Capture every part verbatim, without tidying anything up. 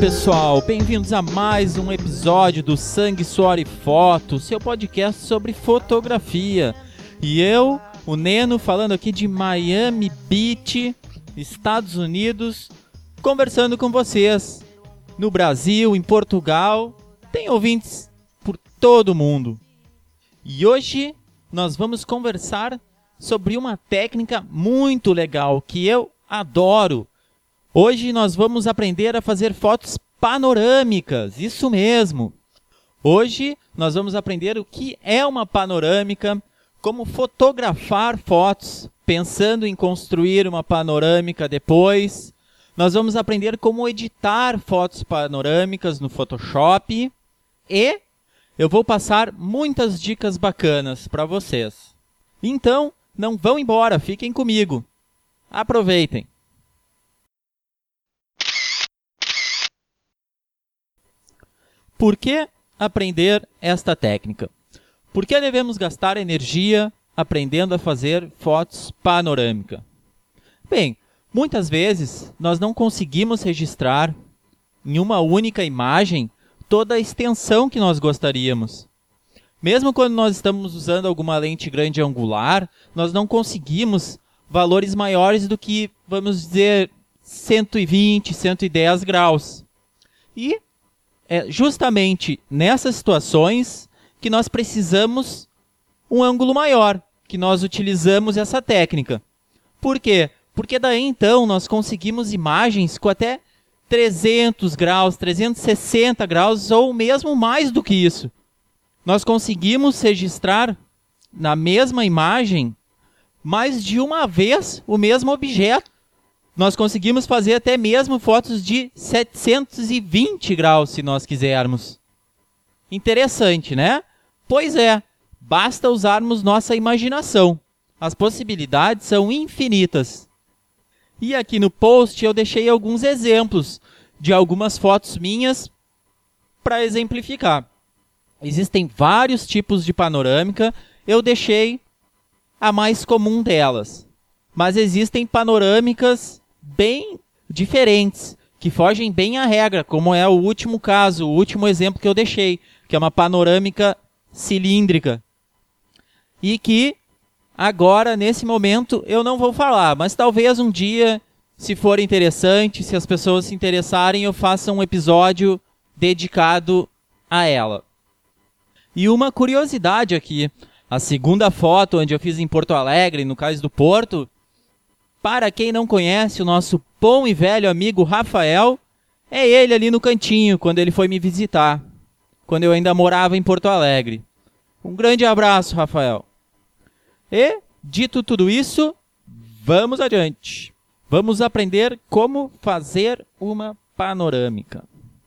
pessoal, bem-vindos a mais um episódio do Sangue, Suor e Foto, seu podcast sobre fotografia. E eu, o Neno, falando aqui de Miami Beach, Estados Unidos, conversando com vocês. No Brasil, em Portugal, tem ouvintes por todo o mundo. E hoje nós vamos conversar sobre uma técnica muito legal que eu adoro. Hoje nós vamos aprender a fazer fotos panorâmicas, isso mesmo. Hoje nós vamos aprender o que é uma panorâmica, como fotografar fotos, pensando em construir uma panorâmica depois. Nós vamos aprender como editar fotos panorâmicas no Photoshop e eu vou passar muitas dicas bacanas para vocês. Então, não vão embora, fiquem comigo. Aproveitem. Por que aprender esta técnica? Por que devemos gastar energia aprendendo a fazer fotos panorâmicas? Bem, muitas vezes nós não conseguimos registrar em uma única imagem toda a extensão que nós gostaríamos. Mesmo quando nós estamos usando alguma lente grande angular, nós não conseguimos valores maiores do que, vamos dizer, cento e vinte, cento e dez graus. E é justamente nessas situações que nós precisamos um ângulo maior, que nós utilizamos essa técnica. Por quê? Porque daí então nós conseguimos imagens com até trezentos graus, trezentos e sessenta graus ou mesmo mais do que isso. Nós conseguimos registrar na mesma imagem mais de uma vez o mesmo objeto. Nós conseguimos fazer até mesmo fotos de setecentos e vinte graus, se nós quisermos. Interessante, né? Pois é, basta usarmos nossa imaginação. As possibilidades são infinitas. E aqui no post eu deixei alguns exemplos de algumas fotos minhas para exemplificar. Existem vários tipos de panorâmica, eu deixei a mais comum delas. Mas existem panorâmicas bem diferentes, que fogem bem à regra, como é o último caso, o último exemplo que eu deixei, que é uma panorâmica cilíndrica. E que agora, nesse momento, eu não vou falar, mas talvez um dia, se for interessante, se as pessoas se interessarem, eu faça um episódio dedicado a ela. E uma curiosidade aqui, a segunda foto, onde eu fiz em Porto Alegre, no Cais do Porto, para quem não conhece o nosso bom e velho amigo Rafael, é ele ali no cantinho, quando ele foi me visitar, quando eu ainda morava em Porto Alegre. Um grande abraço, Rafael. E, dito tudo isso, vamos adiante. Vamos aprender como fazer uma panorâmica.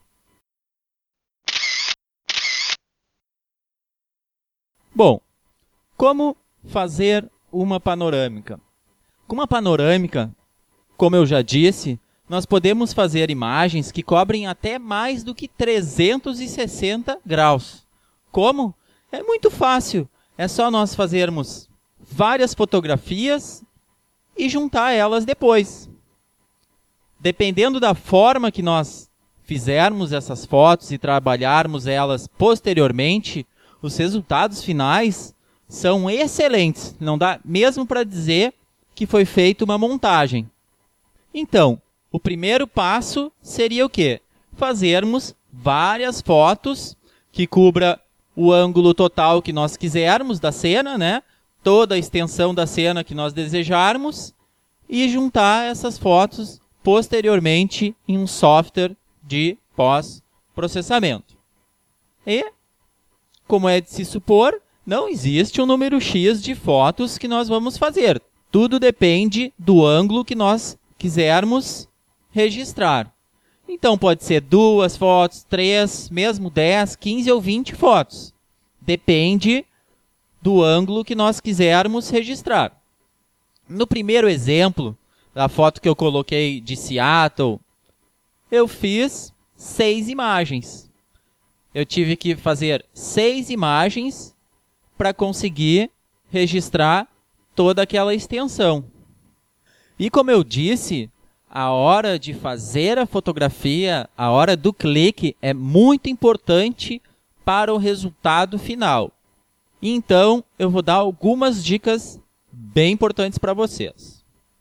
Bom, como fazer uma panorâmica? Com uma panorâmica, como eu já disse, nós podemos fazer imagens que cobrem até mais do que trezentos e sessenta graus. Como? É muito fácil. É só nós fazermos várias fotografias e juntar elas depois. Dependendo da forma que nós fizermos essas fotos e trabalharmos elas posteriormente, os resultados finais são excelentes. Não dá mesmo para dizer que foi feita uma montagem. Então, o primeiro passo seria o quê? Fazermos várias fotos que cubra o ângulo total que nós quisermos da cena, né? Toda a extensão da cena que nós desejarmos e juntar essas fotos posteriormente em um software de pós-processamento. E, como é de se supor, não existe um número X de fotos que nós vamos fazer. Tudo depende do ângulo que nós quisermos registrar. Então pode ser duas fotos, três, mesmo dez, quinze ou vinte fotos. Depende do ângulo que nós quisermos registrar. No primeiro exemplo, da foto que eu coloquei de Seattle, eu fiz seis imagens. Eu tive que fazer seis imagens para conseguir registrar toda aquela extensão. E como eu disse, a hora de fazer a fotografia, a hora do clique, é muito importante para o resultado final. Então, eu vou dar algumas dicas bem importantes para vocês.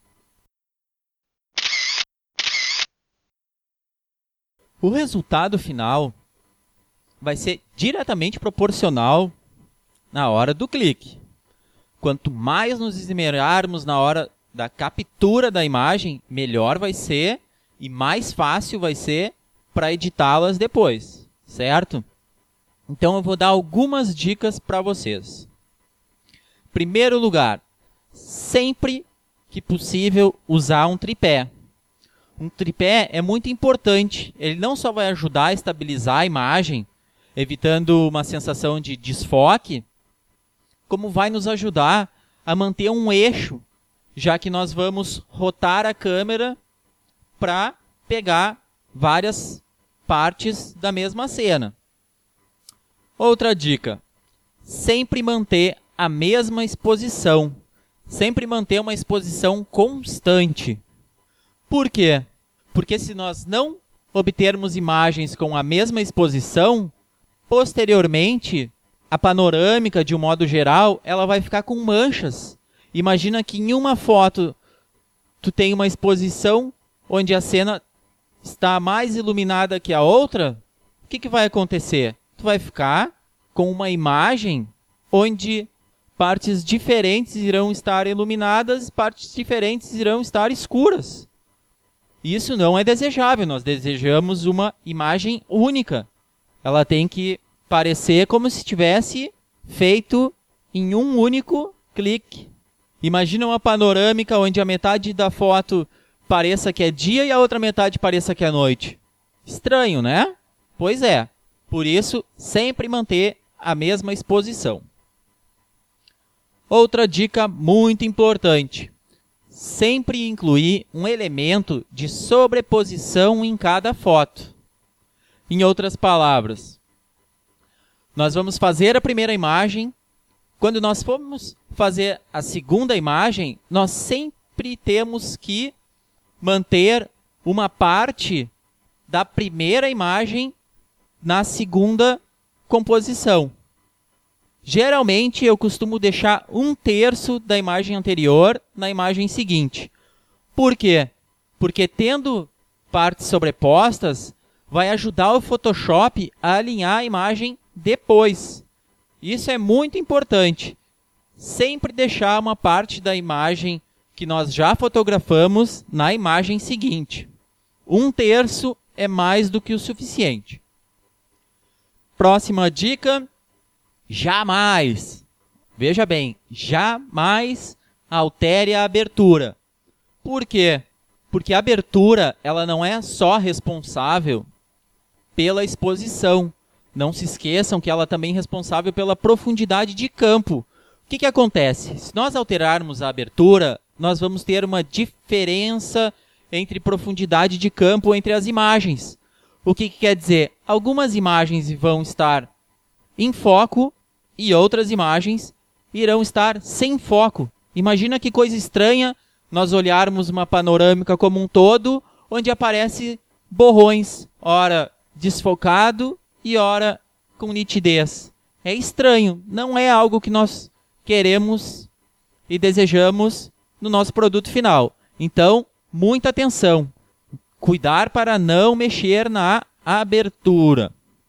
O resultado final vai ser diretamente proporcional na hora do clique. Quanto mais nos esmerarmos na hora da captura da imagem, melhor vai ser e mais fácil vai ser para editá-las depois, certo? Então eu vou dar algumas dicas para vocês. Primeiro lugar, sempre que possível usar um tripé. Um tripé é muito importante. Ele não só vai ajudar a estabilizar a imagem, evitando uma sensação de desfoque, como vai nos ajudar a manter um eixo, já que nós vamos rotar a câmera para pegar várias partes da mesma cena. Outra dica, sempre manter a mesma exposição, sempre manter uma exposição constante. Por quê? Porque se nós não obtermos imagens com a mesma exposição, posteriormente, a panorâmica, de um modo geral, ela vai ficar com manchas. Imagina que em uma foto tu tem uma exposição onde a cena está mais iluminada que a outra, o que, que vai acontecer? Tu vai ficar com uma imagem onde partes diferentes irão estar iluminadas, partes diferentes irão estar escuras. Isso não é desejável, nós desejamos uma imagem única. Ela tem que parecer como se tivesse feito em um único clique. Imagina uma panorâmica onde a metade da foto pareça que é dia e a outra metade pareça que é noite. Estranho, né? Pois é. Por isso, sempre manter a mesma exposição. Outra dica muito importante. Sempre incluir um elemento de sobreposição em cada foto. Em outras palavras, nós vamos fazer a primeira imagem. Quando nós formos fazer a segunda imagem, nós sempre temos que manter uma parte da primeira imagem na segunda composição. Geralmente, eu costumo deixar um terço da imagem anterior na imagem seguinte. Por quê? Porque tendo partes sobrepostas, vai ajudar o Photoshop a alinhar a imagem depois. Isso é muito importante. Sempre deixar uma parte da imagem que nós já fotografamos na imagem seguinte. Um terço é mais do que o suficiente. Próxima dica. Jamais, veja bem, jamais altere a abertura. Por quê? Porque a abertura ela não é só responsável pela exposição. Não se esqueçam que ela também é responsável pela profundidade de campo. O que, que acontece? Se nós alterarmos a abertura, nós vamos ter uma diferença entre profundidade de campo entre as imagens. O que, que quer dizer? Algumas imagens vão estar em foco e outras imagens irão estar sem foco. Imagina que coisa estranha nós olharmos uma panorâmica como um todo, onde aparece borrões, ora desfocado e ora com nitidez. É estranho, não é algo que nós queremos e desejamos no nosso produto final. Então, muita atenção. Cuidar para não mexer na abertura.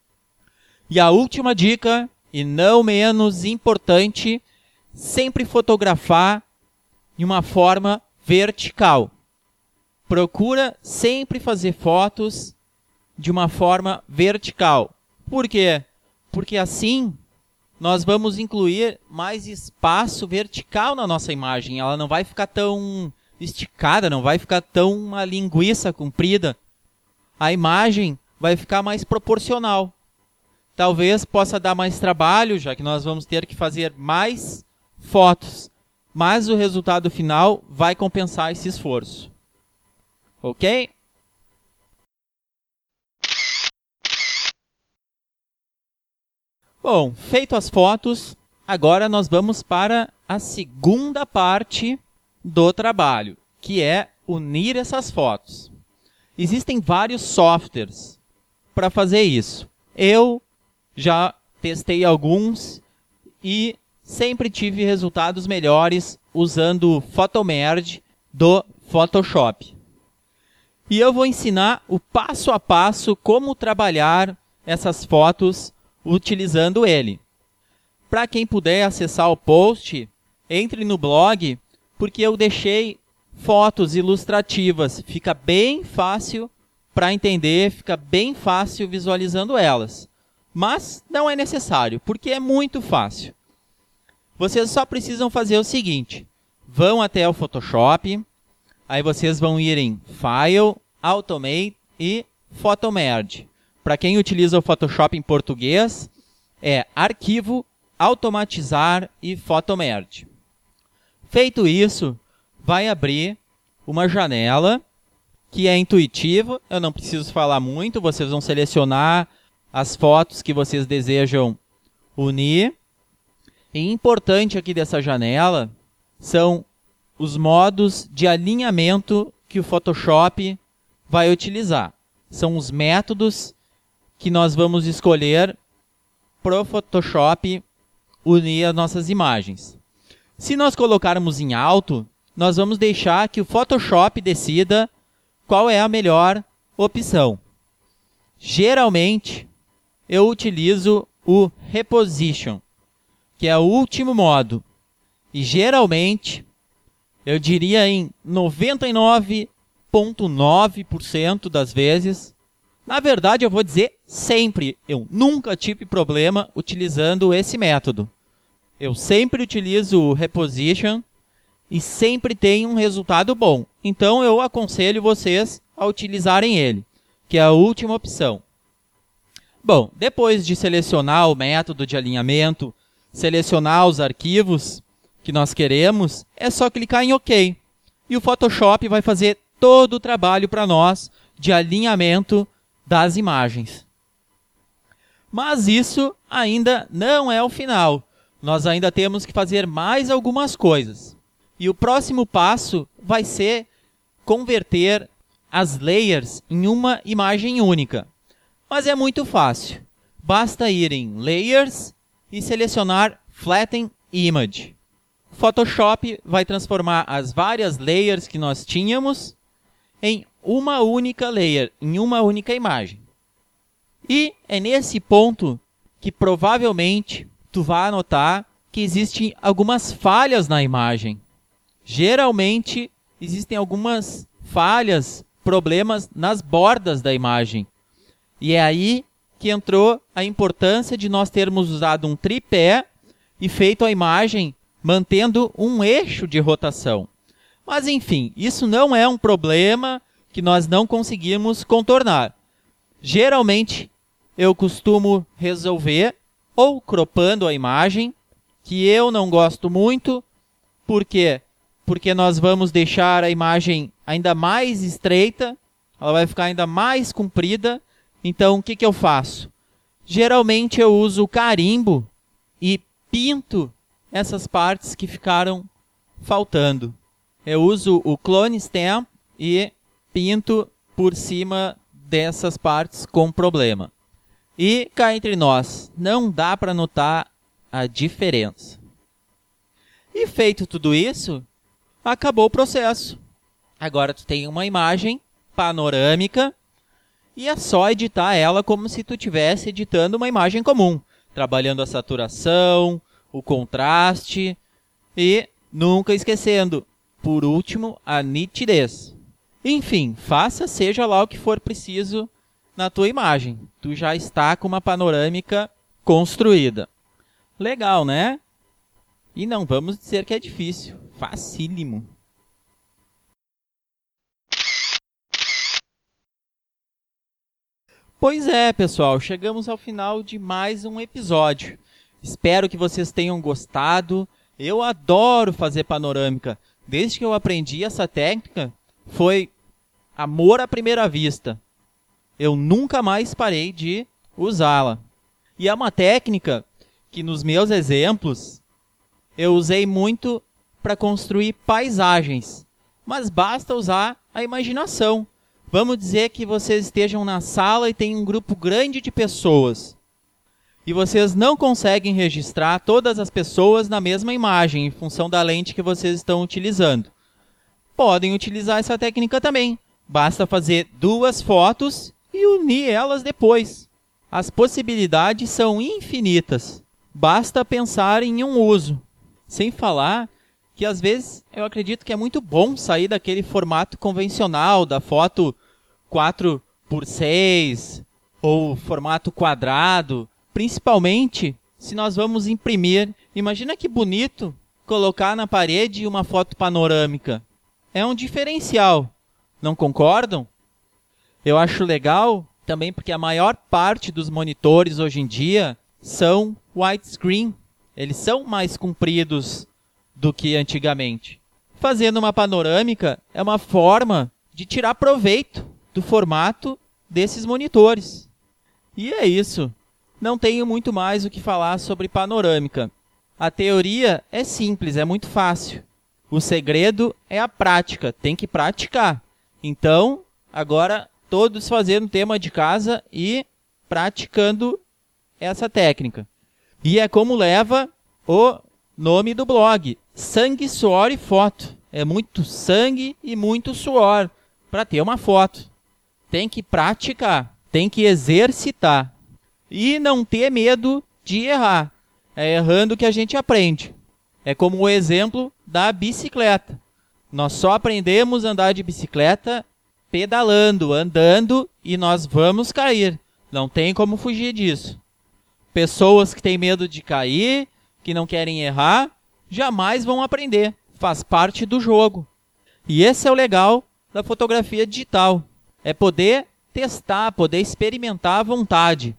E a última dica, e não menos importante, sempre fotografar de uma forma vertical. Procura sempre fazer fotos de uma forma vertical. Por quê? Porque assim nós vamos incluir mais espaço vertical na nossa imagem. Ela não vai ficar tão esticada, não vai ficar tão uma linguiça comprida. A imagem vai ficar mais proporcional. Talvez possa dar mais trabalho, já que nós vamos ter que fazer mais fotos. Mas o resultado final vai compensar esse esforço. Ok? Bom, feito as fotos, agora nós vamos para a segunda parte do trabalho, que é unir essas fotos. Existem vários softwares para fazer isso. Eu já testei alguns e sempre tive resultados melhores usando o Photomerge do Photoshop. E eu vou ensinar o passo a passo como trabalhar essas fotos utilizando ele. Para quem puder acessar o post, entre no blog, porque eu deixei fotos ilustrativas. Fica bem fácil para entender, fica bem fácil visualizando elas. Mas não é necessário, porque é muito fácil. Vocês só precisam fazer o seguinte: vão até o Photoshop, aí vocês vão ir em File, Automate e Photomerge. Para quem utiliza o Photoshop em português, é Arquivo, Automatizar e Photomerge. Feito isso, vai abrir uma janela que é intuitiva. Eu não preciso falar muito, vocês vão selecionar as fotos que vocês desejam unir. E importante aqui dessa janela são os modos de alinhamento que o Photoshop vai utilizar. São os métodos que nós vamos escolher para o Photoshop unir as nossas imagens. Se nós colocarmos em alto, nós vamos deixar que o Photoshop decida qual é a melhor opção. Geralmente, eu utilizo o Reposition, que é o último modo. E geralmente, eu diria em noventa e nove vírgula nove por cento das vezes, na verdade eu vou dizer sempre, eu nunca tive problema utilizando esse método. Eu sempre utilizo o Reposition e sempre tem um resultado bom. Então eu aconselho vocês a utilizarem ele, que é a última opção. Bom, depois de selecionar o método de alinhamento, selecionar os arquivos que nós queremos, é só clicar em OK. E o Photoshop vai fazer todo o trabalho para nós de alinhamento das imagens. Mas isso ainda não é o final. Nós ainda temos que fazer mais algumas coisas. E o próximo passo vai ser converter as layers em uma imagem única. Mas é muito fácil. Basta ir em Layers e selecionar Flatten Image. O Photoshop vai transformar as várias layers que nós tínhamos em uma única layer, em uma única imagem. E é nesse ponto que provavelmente tu vai notar que existem algumas falhas na imagem. Geralmente existem algumas falhas, problemas nas bordas da imagem. E é aí que entrou a importância de nós termos usado um tripé e feito a imagem mantendo um eixo de rotação. Mas enfim, isso não é um problema que nós não conseguimos contornar. Geralmente eu costumo resolver ou cropando a imagem, que eu não gosto muito. Por quê? Porque nós vamos deixar a imagem ainda mais estreita, ela vai ficar ainda mais comprida. Então, o que, que eu faço? Geralmente eu uso o carimbo e pinto essas partes que ficaram faltando. Eu uso o Clone Stamp e pinto por cima dessas partes com problema. E cá entre nós, não dá para notar a diferença. E feito tudo isso, acabou o processo. Agora tu tem uma imagem panorâmica e é só editar ela como se tu estivesse editando uma imagem comum, trabalhando a saturação, o contraste e, nunca esquecendo, por último, a nitidez. Enfim, faça seja lá o que for preciso na tua imagem. Tu já está com uma panorâmica construída. Legal, né? E não vamos dizer que é difícil. Facílimo. Pois é, pessoal. Chegamos ao final de mais um episódio. Espero que vocês tenham gostado. Eu adoro fazer panorâmica. Desde que eu aprendi essa técnica, foi amor à primeira vista. Eu nunca mais parei de usá-la. E é uma técnica que nos meus exemplos eu usei muito para construir paisagens. mas basta usar a imaginação. Vamos dizer que vocês estejam na sala e tem um grupo grande de pessoas. E vocês não conseguem registrar todas as pessoas na mesma imagem, em função da lente que vocês estão utilizando. Podem utilizar essa técnica também. Basta fazer duas fotos e unir elas depois. As possibilidades são infinitas. Basta pensar em um uso. Sem falar que, às vezes, eu acredito que é muito bom sair daquele formato convencional da foto quatro por seis ou formato quadrado. Principalmente se nós vamos imprimir. Imagina que bonito colocar na parede uma foto panorâmica. É um diferencial. Não concordam? Eu acho legal também porque a maior parte dos monitores hoje em dia são widescreen. Eles são mais compridos do que antigamente. Fazendo uma panorâmica é uma forma de tirar proveito do formato desses monitores. E é isso. Não tenho muito mais o que falar sobre panorâmica. A teoria é simples, é muito fácil. O segredo é a prática, tem que praticar. Então, agora todos fazendo tema de casa e praticando essa técnica. E é como leva o nome do blog, Sangue, Suor e Foto. É muito sangue e muito suor para ter uma foto. Tem que praticar, tem que exercitar. E não ter medo de errar. É errando que a gente aprende. É como o exemplo da bicicleta. Nós só aprendemos a andar de bicicleta pedalando, andando, e nós vamos cair. Não tem como fugir disso. Pessoas que têm medo de cair, que não querem errar, jamais vão aprender. Faz parte do jogo. E esse é o legal da fotografia digital. É poder testar, poder experimentar à vontade.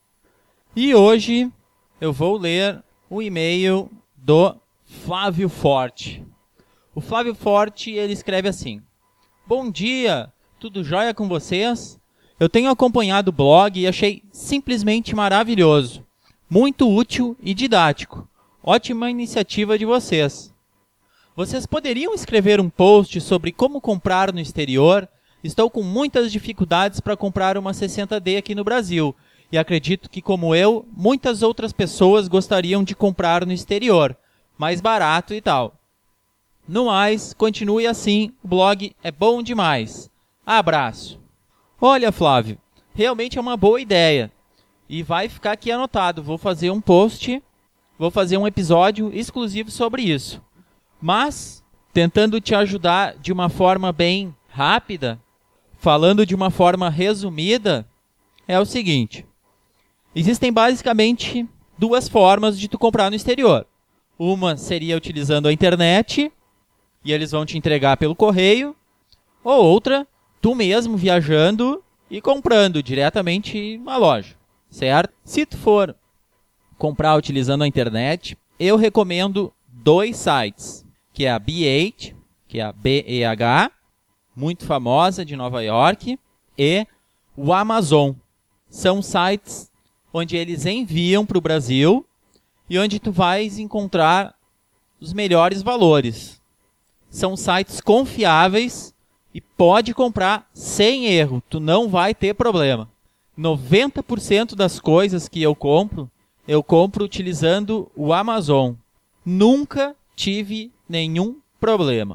E hoje eu vou ler o e-mail do Flávio Forte. O Flávio Forte, ele escreve assim: Bom dia, tudo jóia com vocês? Eu tenho acompanhado o blog e achei simplesmente maravilhoso. Muito útil e didático. Ótima iniciativa de vocês. Vocês poderiam escrever um post sobre como comprar no exterior? Estou com muitas dificuldades para comprar uma sessenta D aqui no Brasil. E acredito que, como eu, muitas outras pessoas gostariam de comprar no exterior. Mais barato e tal. No mais, continue assim, o blog é bom demais. Abraço. Olha, Flávio, realmente é uma boa ideia. E vai ficar aqui anotado. Vou fazer um post, vou fazer um episódio exclusivo sobre isso. Mas, tentando te ajudar de uma forma bem rápida, falando de uma forma resumida, é o seguinte. Existem basicamente duas formas de tu comprar no exterior. Uma seria utilizando a internet, e eles vão te entregar pelo correio. Ou outra, tu mesmo viajando e comprando diretamente na loja, certo? Se tu for comprar utilizando a internet, eu recomendo dois sites, que é a B oito, que é a B E H, muito famosa, de Nova York, e o Amazon. São sites onde eles enviam para o Brasil e onde tu vais encontrar os melhores valores. São sites confiáveis e pode comprar sem erro, tu não vai ter problema. noventa por cento das coisas que eu compro, eu compro utilizando o Amazon. Nunca tive nenhum problema.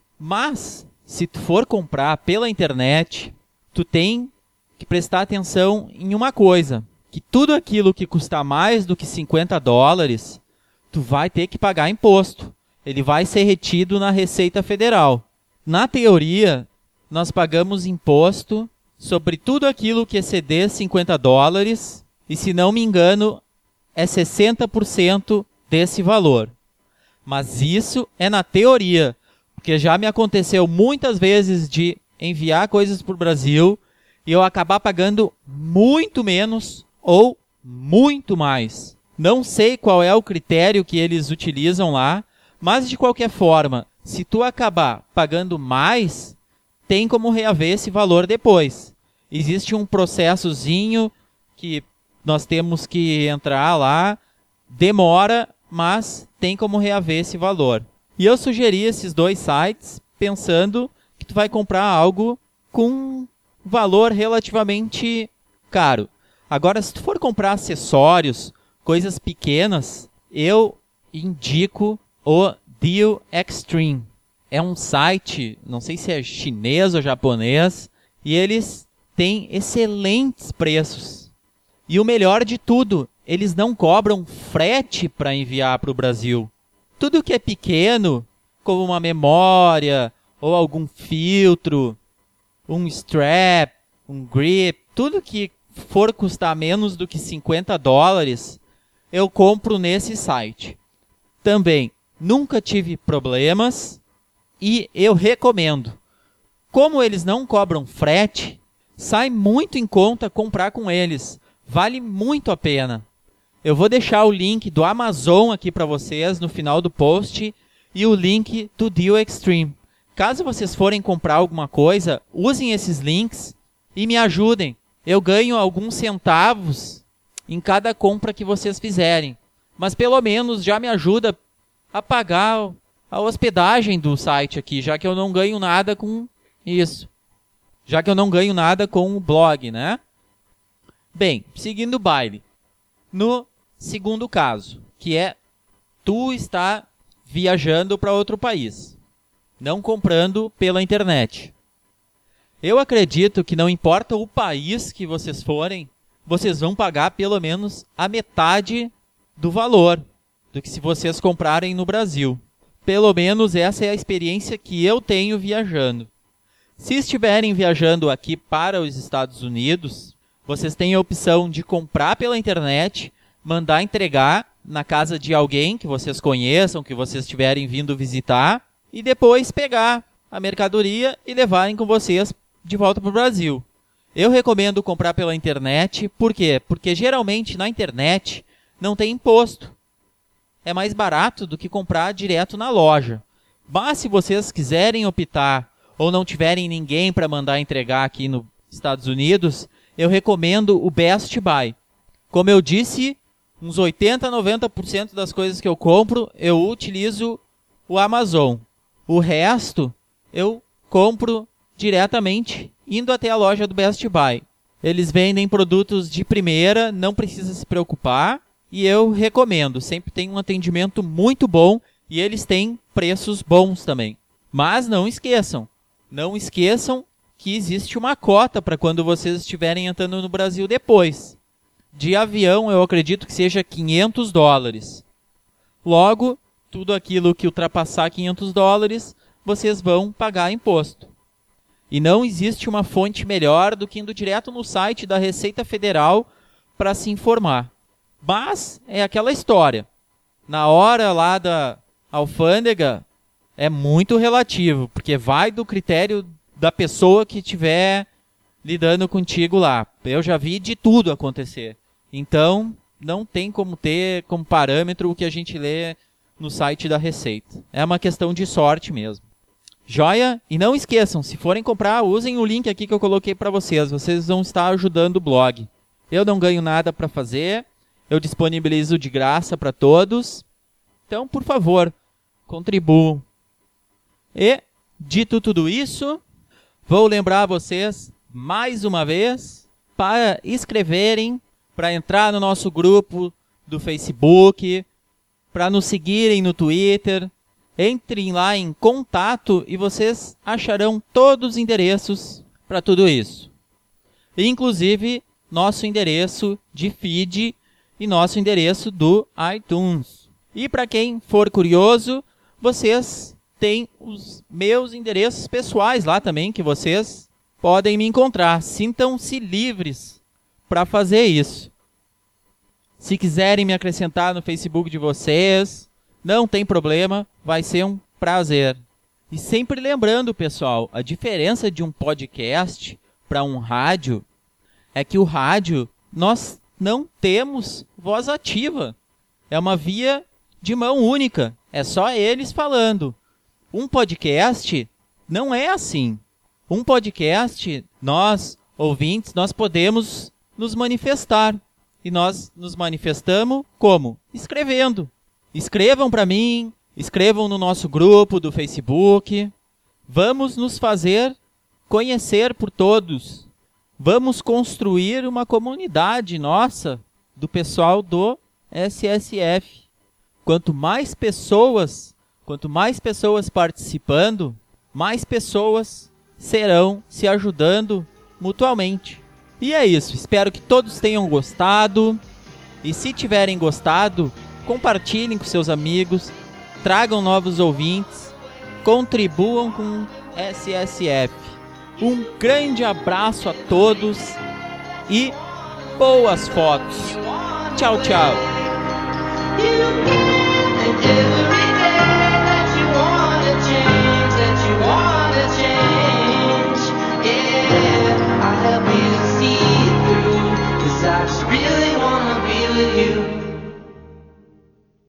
Mas, se tu for comprar pela internet, tu tem que prestar atenção em uma coisa, que tudo aquilo que custar mais do que cinquenta dólares, tu vai ter que pagar imposto. Ele vai ser retido na Receita Federal. Na teoria, nós pagamos imposto sobre tudo aquilo que exceder cinquenta dólares, e se não me engano, é sessenta por cento desse valor. Mas isso é na teoria, porque já me aconteceu muitas vezes de enviar coisas para o Brasil e eu acabar pagando muito menos ou muito mais. Não sei qual é o critério que eles utilizam lá, mas de qualquer forma, se tu acabar pagando mais, tem como reaver esse valor depois. Existe um processozinho que nós temos que entrar lá, demora, mas tem como reaver esse valor. E eu sugeri esses dois sites, pensando que tu vai comprar algo com valor relativamente caro. Agora, se tu for comprar acessórios, coisas pequenas, eu indico o Deal Extreme. É um site, não sei se é chinês ou japonês, e eles têm excelentes preços. E o melhor de tudo, eles não cobram frete para enviar para o Brasil. Tudo que é pequeno, como uma memória, ou algum filtro, um strap, um grip, tudo que for custar menos do que cinquenta dólares, eu compro nesse site. Também nunca tive problemas e eu recomendo. Como eles não cobram frete, sai muito em conta comprar com eles. Vale muito a pena. Eu vou deixar o link do Amazon aqui para vocês no final do post e o link do Deal Extreme. Caso vocês forem comprar alguma coisa, usem esses links e me ajudem. Eu ganho alguns centavos em cada compra que vocês fizerem. Mas pelo menos já me ajuda a pagar a hospedagem do site aqui, já que eu não ganho nada com isso. Já que eu não ganho nada com o blog, né? Bem, seguindo o baile. No segundo caso, que é tu está viajando para outro país, não comprando pela internet. Eu acredito que não importa o país que vocês forem, vocês vão pagar pelo menos a metade do valor do que se vocês comprarem no Brasil. Pelo menos essa é a experiência que eu tenho viajando. Se estiverem viajando aqui para os Estados Unidos, vocês têm a opção de comprar pela internet, mandar entregar na casa de alguém que vocês conheçam, que vocês estiverem vindo visitar, e depois pegar a mercadoria e levarem com vocês de volta para o Brasil. Eu recomendo comprar pela internet, por quê? Porque geralmente na internet não tem imposto. É mais barato do que comprar direto na loja. Mas se vocês quiserem optar ou não tiverem ninguém para mandar entregar aqui nos Estados Unidos, eu recomendo o Best Buy. Como eu disse, uns oitenta a noventa por cento das coisas que eu compro, eu utilizo o Amazon. O resto, eu compro diretamente indo até a loja do Best Buy. Eles vendem produtos de primeira, não precisa se preocupar. E eu recomendo, sempre tem um atendimento muito bom e eles têm preços bons também. Mas não esqueçam, não esqueçam que existe uma cota para quando vocês estiverem entrando no Brasil depois. De avião, eu acredito que seja quinhentos dólares. Logo, tudo aquilo que ultrapassar quinhentos dólares, vocês vão pagar imposto. E não existe uma fonte melhor do que indo direto no site da Receita Federal para se informar. Mas é aquela história. Na hora lá da alfândega é muito relativo, porque vai do critério da pessoa que estiver lidando contigo lá. Eu já vi de tudo acontecer. Então, não tem como ter como parâmetro o que a gente lê no site da Receita. É uma questão de sorte mesmo. Joia? E não esqueçam, se forem comprar, usem o link aqui que eu coloquei para vocês. Vocês vão estar ajudando o blog. Eu não ganho nada para fazer. Eu disponibilizo de graça para todos. Então, por favor, contribuam. E, dito tudo isso, vou lembrar vocês, mais uma vez, para escreverem, para entrar no nosso grupo do Facebook, para nos seguirem no Twitter. Entrem lá em contato e vocês acharão todos os endereços para tudo isso. Inclusive, nosso endereço de feed e nosso endereço do iTunes. E para quem for curioso, vocês têm os meus endereços pessoais lá também, que vocês podem me encontrar. Sintam-se livres para fazer isso. Se quiserem me acrescentar no Facebook de vocês, não tem problema, vai ser um prazer. E sempre lembrando, pessoal, a diferença de um podcast para um rádio é que o rádio, nós não temos voz ativa. É uma via de mão única. É só eles falando. Um podcast não é assim. Um podcast, nós, ouvintes, nós podemos nos manifestar. E nós nos manifestamos como? Escrevendo. Escrevam para mim, escrevam no nosso grupo do Facebook. Vamos nos fazer conhecer por todos. Vamos construir uma comunidade nossa, do pessoal do S S F. Quanto mais pessoas, quanto mais pessoas participando, mais pessoas serão se ajudando mutuamente. E é isso, espero que todos tenham gostado. E se tiverem gostado, compartilhem com seus amigos, tragam novos ouvintes, contribuam com o S S F. Um grande abraço a todos e boas fotos. Tchau, tchau.